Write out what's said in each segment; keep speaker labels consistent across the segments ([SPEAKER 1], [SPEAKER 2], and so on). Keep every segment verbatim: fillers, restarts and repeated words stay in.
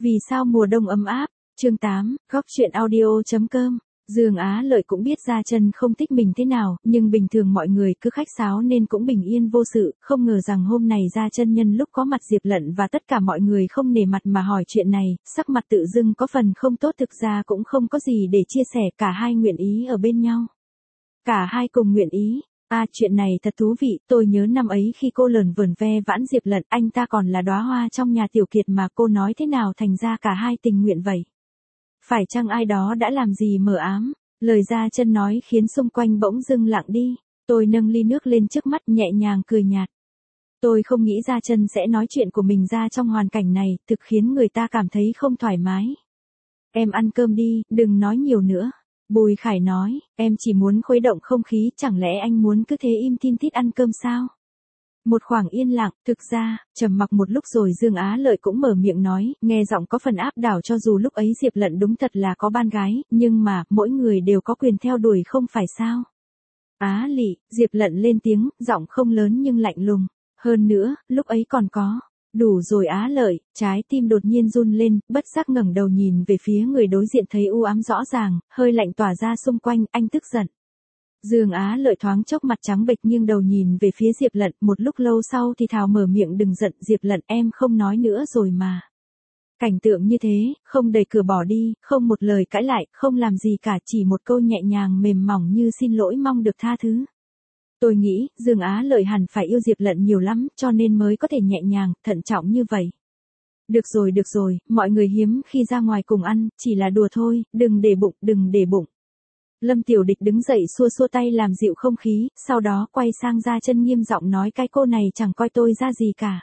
[SPEAKER 1] Vì sao mùa đông ấm áp? Chương tám, góc truyện audio chấm com. Dương Á Lợi cũng biết Gia Chân không thích mình thế nào, nhưng bình thường mọi người cứ khách sáo nên cũng bình yên vô sự, không ngờ rằng hôm này Gia Chân nhân lúc có mặt Diệp Lận và tất cả mọi người không nể mặt mà hỏi chuyện này, sắc mặt tự dưng có phần không tốt, thực ra cũng không có gì để chia sẻ, cả hai nguyện ý ở bên nhau. Cả hai cùng nguyện ý. À, chuyện này thật thú vị, tôi nhớ năm ấy khi cô lờn vờn ve vãn Diệp Lận, anh ta còn là đóa hoa trong nhà tiểu kiệt mà, cô nói thế nào thành ra cả hai tình nguyện vậy? Phải chăng ai đó đã làm gì mờ ám? Lời Gia Chân nói khiến xung quanh bỗng dưng lặng đi. Tôi nâng ly nước lên trước mắt nhẹ nhàng cười nhạt. Tôi không nghĩ Gia Chân sẽ nói chuyện của mình ra trong hoàn cảnh này, thực khiến người ta cảm thấy không thoải mái. Em ăn cơm đi, đừng nói nhiều nữa. Bùi Khải nói, em chỉ muốn khuấy động không khí, chẳng lẽ anh muốn cứ thế im tin tít ăn cơm sao? Một khoảng yên lặng, thực ra, trầm mặc một lúc rồi Dương Á Lợi cũng mở miệng nói, nghe giọng có phần áp đảo, cho dù lúc ấy Diệp Lận đúng thật là có ban gái, nhưng mà, mỗi người đều có quyền theo đuổi không phải sao? Á Lị, Diệp Lận lên tiếng, giọng không lớn nhưng lạnh lùng. Hơn nữa, lúc ấy còn có. Đủ rồi Á Lợi, trái tim đột nhiên run lên, bất giác ngẩng đầu nhìn về phía người đối diện, thấy u ám rõ ràng, hơi lạnh tỏa ra xung quanh, anh tức giận. Dương Á Lợi thoáng chốc mặt trắng bệch nghiêng đầu nhìn về phía Diệp Lận, một lúc lâu sau thì thào mở miệng, đừng giận Diệp Lận, em không nói nữa rồi mà. Cảnh tượng như thế, không đẩy cửa bỏ đi, không một lời cãi lại, không làm gì cả, chỉ một câu nhẹ nhàng mềm mỏng như xin lỗi mong được tha thứ. Tôi nghĩ, Dương Á Lợi hẳn phải yêu Diệp Lận nhiều lắm, cho nên mới có thể nhẹ nhàng, thận trọng như vậy. Được rồi được rồi, mọi người hiếm khi ra ngoài cùng ăn, chỉ là đùa thôi, đừng để bụng, đừng để bụng. Lâm Tiểu Địch đứng dậy xua xua tay làm dịu không khí, sau đó quay sang Gia Chân nghiêm giọng nói, cái cô này chẳng coi tôi ra gì cả.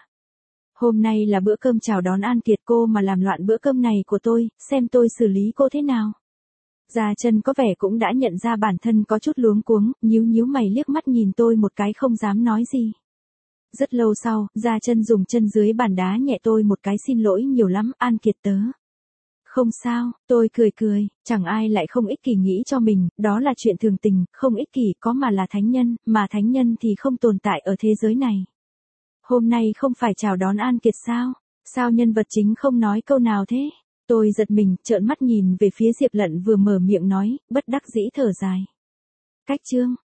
[SPEAKER 1] Hôm nay là bữa cơm chào đón An Kiệt, cô mà làm loạn bữa cơm này của tôi, xem tôi xử lý cô thế nào. Gia Chân có vẻ cũng đã nhận ra bản thân có chút luống cuống, nhíu nhíu mày liếc mắt nhìn tôi một cái không dám nói gì. Rất lâu sau, Gia Chân dùng chân dưới bàn đá nhẹ tôi một cái, xin lỗi nhiều lắm, An Kiệt tớ. Không sao, tôi cười cười, chẳng ai lại không ích kỷ nghĩ cho mình, đó là chuyện thường tình, không ích kỷ có mà là thánh nhân, mà thánh nhân thì không tồn tại ở thế giới này. Hôm nay không phải chào đón An Kiệt sao? Sao nhân vật chính không nói câu nào thế? Tôi giật mình, trợn mắt nhìn về phía Diệp Lận vừa mở miệng nói, bất đắc dĩ thở dài. Cách chương.